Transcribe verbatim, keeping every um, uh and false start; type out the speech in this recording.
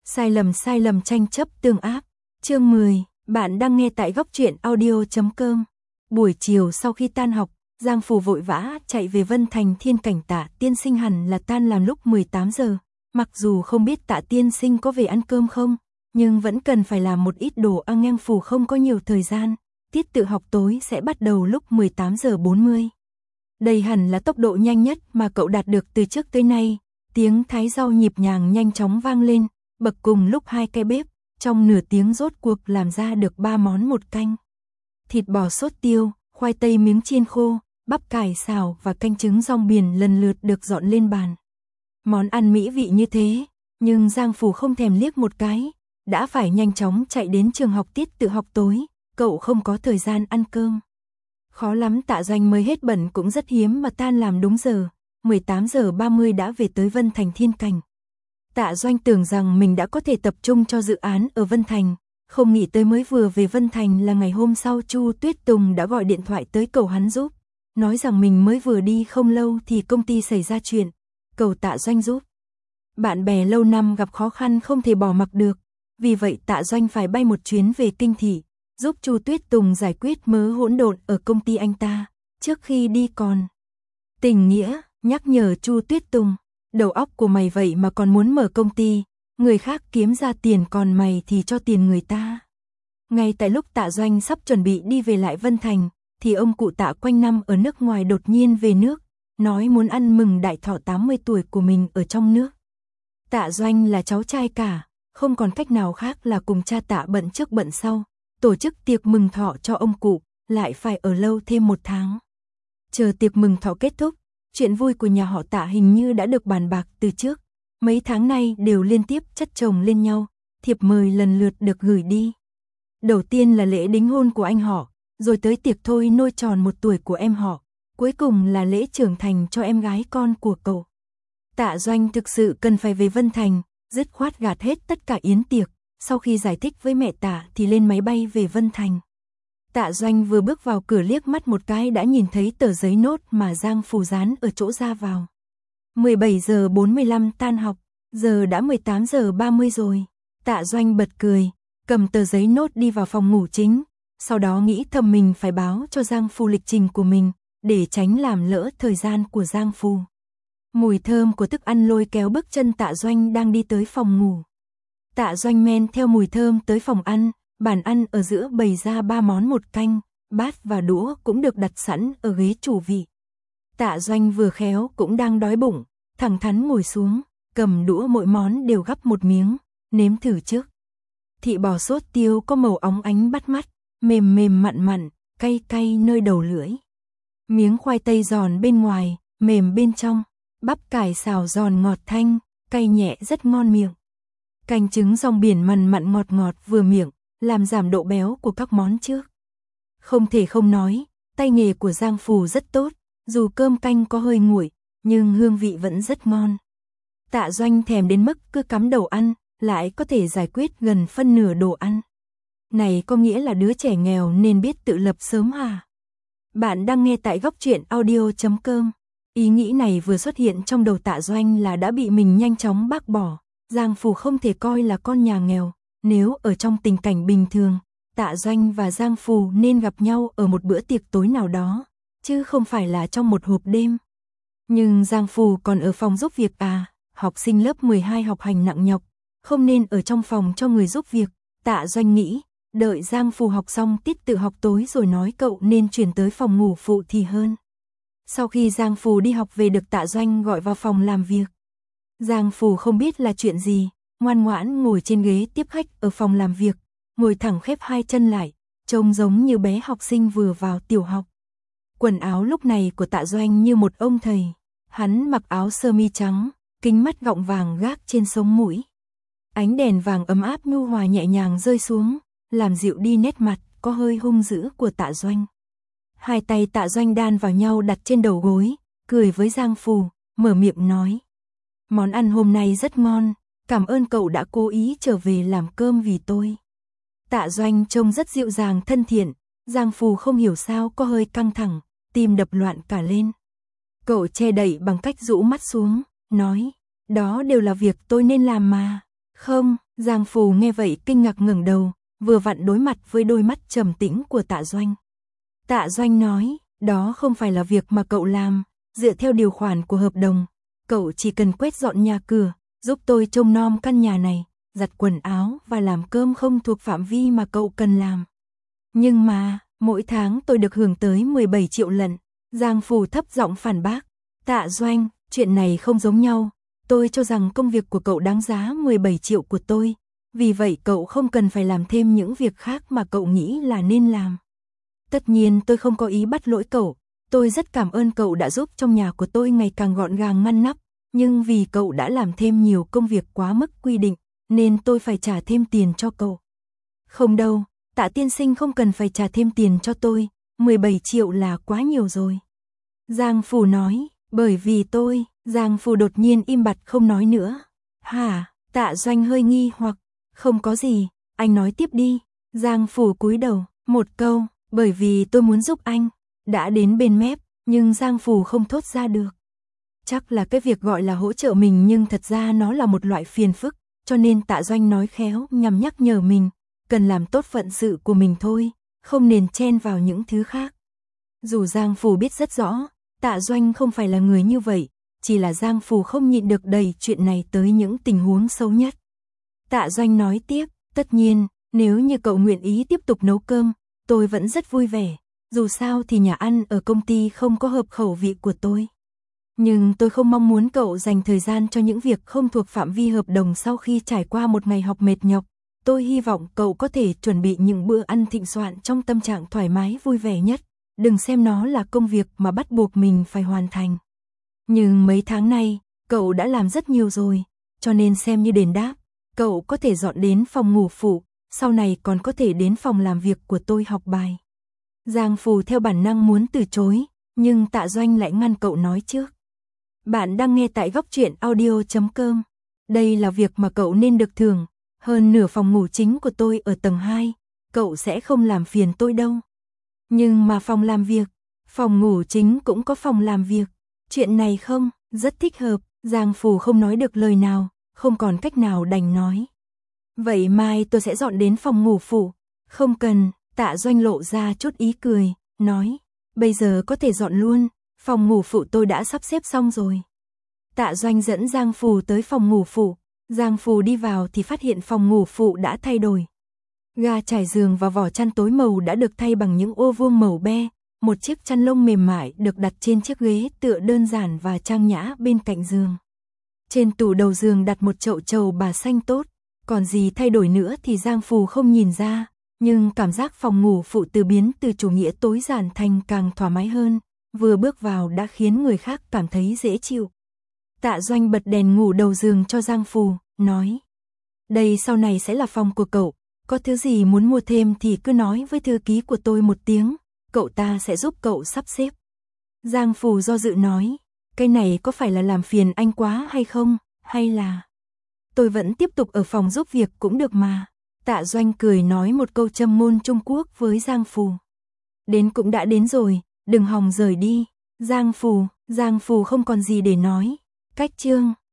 Sai lầm sai lầm tranh chấp tương ác. Chương mười, bạn đang nghe tại góc truyện audio chấm com. Buổi chiều sau khi tan học, Giang Phù vội vã chạy về Vân Thành Thiên Cảnh Tạ tiên sinh hẳn là tan làm lúc mười tám giờ. Mặc dù không biết Tạ tiên sinh có về ăn cơm không, nhưng vẫn cần phải làm một ít đồ ăn. Giang Phù không có nhiều thời gian, tiết tự học tối sẽ bắt đầu lúc mười tám giờ bốn mươi. Đây hẳn là tốc độ nhanh nhất mà cậu đạt được từ trước tới nay. Tiếng thái rau nhịp nhàng nhanh chóng vang lên, bậc cùng lúc hai cái bếp, trong nửa tiếng rốt cuộc làm ra được ba món một canh. Thịt bò sốt tiêu, khoai tây miếng chiên khô, bắp cải xào và canh trứng rong biển lần lượt được dọn lên bàn. Món ăn mỹ vị như thế, nhưng Giang Phù không thèm liếc một cái, đã phải nhanh chóng chạy đến trường học tiết tự học tối, cậu không có thời gian ăn cơm. Khó lắm Tạ Doanh mới hết bận cũng rất hiếm mà tan làm đúng giờ, mười tám giờ ba mươi đã về tới Vân Thành Thiên Cảnh. Tạ Doanh tưởng rằng mình đã có thể tập trung cho dự án ở Vân Thành, không nghĩ tới mới vừa về Vân Thành là ngày hôm sau Chu Tuyết Tùng đã gọi điện thoại tới cầu hắn giúp, nói rằng mình mới vừa đi không lâu thì công ty xảy ra chuyện, cầu Tạ Doanh giúp. Bạn bè lâu năm gặp khó khăn không thể bỏ mặc được, vì vậy Tạ Doanh phải bay một chuyến về Kinh Thị, giúp Chu Tuyết Tùng giải quyết mớ hỗn độn ở công ty anh ta, trước khi đi còn tình nghĩa nhắc nhở Chu Tuyết Tùng, đầu óc của mày vậy mà còn muốn mở công ty, người khác kiếm ra tiền còn mày thì cho tiền người ta. Ngay tại lúc Tạ Doanh sắp chuẩn bị đi về lại Vân Thành, thì ông cụ Tạ quanh năm ở nước ngoài đột nhiên về nước, nói muốn ăn mừng đại thọ tám mươi tuổi của mình ở trong nước. Tạ Doanh là cháu trai cả, không còn cách nào khác là cùng cha Tạ bận trước bận sau, tổ chức tiệc mừng thọ cho ông cụ, lại phải ở lâu thêm một tháng. Chờ tiệc mừng thọ kết thúc, chuyện vui của nhà họ Tạ hình như đã được bàn bạc từ trước, mấy tháng nay đều liên tiếp chất chồng lên nhau, thiệp mời lần lượt được gửi đi. Đầu tiên là lễ đính hôn của anh họ, rồi tới tiệc thôi nôi tròn một tuổi của em họ, cuối cùng là lễ trưởng thành cho em gái con của cậu. Tạ Doanh thực sự cần phải về Vân Thành, dứt khoát gạt hết tất cả yến tiệc, sau khi giải thích với mẹ Tạ thì lên máy bay về Vân Thành. Tạ Doanh vừa bước vào cửa liếc mắt một cái đã nhìn thấy tờ giấy nốt mà Giang Phù dán ở chỗ ra vào. mười bảy giờ bốn mươi lăm tan học, giờ đã mười tám giờ ba mươi rồi. Tạ Doanh bật cười, cầm tờ giấy nốt đi vào phòng ngủ chính, sau đó nghĩ thầm mình phải báo cho Giang Phù lịch trình của mình, để tránh làm lỡ thời gian của Giang Phù. Mùi thơm của thức ăn lôi kéo bước chân Tạ Doanh đang đi tới phòng ngủ. Tạ Doanh men theo mùi thơm tới phòng ăn, bàn ăn ở giữa bày ra ba món một canh, bát và đũa cũng được đặt sẵn ở ghế chủ vị. Tạ Doanh vừa khéo cũng đang đói bụng, thẳng thắn ngồi xuống, cầm đũa mỗi món đều gắp một miếng, nếm thử trước. Thịt bò sốt tiêu có màu óng ánh bắt mắt, mềm mềm mặn mặn, cay cay nơi đầu lưỡi. Miếng khoai tây giòn bên ngoài, mềm bên trong, bắp cải xào giòn ngọt thanh, cay nhẹ rất ngon miệng. Canh trứng rong biển mặn mặn ngọt ngọt vừa miệng, làm giảm độ béo của các món trước. Không thể không nói, tay nghề của Giang Phù rất tốt, dù cơm canh có hơi nguội, nhưng hương vị vẫn rất ngon. Tạ Doanh thèm đến mức cứ cắm đầu ăn, lại có thể giải quyết gần phân nửa đồ ăn. Này có nghĩa là đứa trẻ nghèo nên biết tự lập sớm à? Bạn đang nghe tại góc truyện audio chấm com. Ý nghĩ này vừa xuất hiện trong đầu Tạ Doanh là đã bị mình nhanh chóng bác bỏ. Giang Phù không thể coi là con nhà nghèo, nếu ở trong tình cảnh bình thường, Tạ Doanh và Giang Phù nên gặp nhau ở một bữa tiệc tối nào đó, chứ không phải là trong một hộp đêm. Nhưng Giang Phù còn ở phòng giúp việc à, học sinh lớp mười hai học hành nặng nhọc, không nên ở trong phòng cho người giúp việc. Tạ Doanh nghĩ, đợi Giang Phù học xong tiết tự học tối rồi nói cậu nên chuyển tới phòng ngủ phụ thì hơn. Sau khi Giang Phù đi học về được Tạ Doanh gọi vào phòng làm việc. Giang Phù không biết là chuyện gì, ngoan ngoãn ngồi trên ghế tiếp khách ở phòng làm việc, ngồi thẳng khép hai chân lại, trông giống như bé học sinh vừa vào tiểu học. Quần áo lúc này của Tạ Doanh như một ông thầy, hắn mặc áo sơ mi trắng, kính mắt gọng vàng gác trên sống mũi. Ánh đèn vàng ấm áp nhu hòa nhẹ nhàng rơi xuống, làm dịu đi nét mặt có hơi hung dữ của Tạ Doanh. Hai tay Tạ Doanh đan vào nhau đặt trên đầu gối, cười với Giang Phù, mở miệng nói. Món ăn hôm nay rất ngon, cảm ơn cậu đã cố ý trở về làm cơm vì tôi. Tạ Doanh trông rất dịu dàng thân thiện, Giang Phù không hiểu sao có hơi căng thẳng, tim đập loạn cả lên. Cậu che đậy bằng cách rũ mắt xuống, nói, đó đều là việc tôi nên làm mà. Không, Giang Phù nghe vậy kinh ngạc ngẩng đầu, vừa vặn đối mặt với đôi mắt trầm tĩnh của Tạ Doanh. Tạ Doanh nói, đó không phải là việc mà cậu làm, dựa theo điều khoản của hợp đồng, cậu chỉ cần quét dọn nhà cửa, giúp tôi trông nom căn nhà này, giặt quần áo và làm cơm không thuộc phạm vi mà cậu cần làm. Nhưng mà, mỗi tháng tôi được hưởng tới mười bảy triệu lận, Giang Phù thấp giọng phản bác. Tạ Doanh, chuyện này không giống nhau, tôi cho rằng công việc của cậu đáng giá mười bảy triệu của tôi, vì vậy cậu không cần phải làm thêm những việc khác mà cậu nghĩ là nên làm. Tất nhiên tôi không có ý bắt lỗi cậu, tôi rất cảm ơn cậu đã giúp trong nhà của tôi ngày càng gọn gàng ngăn nắp, nhưng vì cậu đã làm thêm nhiều công việc quá mức quy định, nên tôi phải trả thêm tiền cho cậu. Không đâu, Tạ tiên sinh không cần phải trả thêm tiền cho tôi, mười bảy triệu là quá nhiều rồi. Giang Phù nói, bởi vì tôi, Giang Phù đột nhiên im bặt không nói nữa. Hả, Tạ Doanh hơi nghi hoặc, không có gì, anh nói tiếp đi. Giang Phù cúi đầu, một câu, bởi vì tôi muốn giúp anh, đã đến bên mép, nhưng Giang Phù không thốt ra được. Chắc là cái việc gọi là hỗ trợ mình nhưng thật ra nó là một loại phiền phức, cho nên Tạ Doanh nói khéo nhằm nhắc nhở mình, cần làm tốt phận sự của mình thôi, không nên chen vào những thứ khác. Dù Giang Phù biết rất rõ, Tạ Doanh không phải là người như vậy, chỉ là Giang Phù không nhịn được đẩy chuyện này tới những tình huống xấu nhất. Tạ Doanh nói tiếp, tất nhiên, nếu như cậu nguyện ý tiếp tục nấu cơm, tôi vẫn rất vui vẻ, dù sao thì nhà ăn ở công ty không có hợp khẩu vị của tôi. Nhưng tôi không mong muốn cậu dành thời gian cho những việc không thuộc phạm vi hợp đồng sau khi trải qua một ngày học mệt nhọc. Tôi hy vọng cậu có thể chuẩn bị những bữa ăn thịnh soạn trong tâm trạng thoải mái vui vẻ nhất, đừng xem nó là công việc mà bắt buộc mình phải hoàn thành. Nhưng mấy tháng nay, cậu đã làm rất nhiều rồi, cho nên xem như đền đáp, cậu có thể dọn đến phòng ngủ phụ, sau này còn có thể đến phòng làm việc của tôi học bài. Giang Phù theo bản năng muốn từ chối, nhưng Tạ Doanh lại ngăn cậu nói trước. Bạn đang nghe tại góc truyện audio chấm com. Đây là việc mà cậu nên được thưởng, hơn nửa phòng ngủ chính của tôi ở tầng hai, cậu sẽ không làm phiền tôi đâu. Nhưng mà phòng làm việc, phòng ngủ chính cũng có phòng làm việc, chuyện này không, rất thích hợp, Giang Phù không nói được lời nào, không còn cách nào đành nói. Vậy mai tôi sẽ dọn đến phòng ngủ phụ, không cần, Tạ Doanh lộ ra chút ý cười, nói, bây giờ có thể dọn luôn, phòng ngủ phụ tôi đã sắp xếp xong rồi. Tạ Doanh dẫn Giang Phù tới phòng ngủ phụ, Giang Phù đi vào thì phát hiện phòng ngủ phụ đã thay đổi. Ga trải giường và vỏ chăn tối màu đã được thay bằng những ô vuông màu be, một chiếc chăn lông mềm mại được đặt trên chiếc ghế tựa đơn giản và trang nhã bên cạnh giường. Trên tủ đầu giường đặt một chậu trầu bà xanh tốt, còn gì thay đổi nữa thì Giang Phù không nhìn ra, nhưng cảm giác phòng ngủ phụ từ biến từ chủ nghĩa tối giản thành càng thoải mái hơn, vừa bước vào đã khiến người khác cảm thấy dễ chịu. Tạ Doanh bật đèn ngủ đầu giường cho Giang Phù, nói, đây sau này sẽ là phòng của cậu, có thứ gì muốn mua thêm thì cứ nói với thư ký của tôi một tiếng, cậu ta sẽ giúp cậu sắp xếp. Giang Phù do dự nói, cái này có phải là làm phiền anh quá hay không, hay là tôi vẫn tiếp tục ở phòng giúp việc cũng được mà. Tạ Doanh cười nói một câu châm ngôn Trung Quốc với Giang Phù. Đến cũng đã đến rồi, đừng hòng rời đi. Giang Phù, Giang Phù không còn gì để nói. Cách chương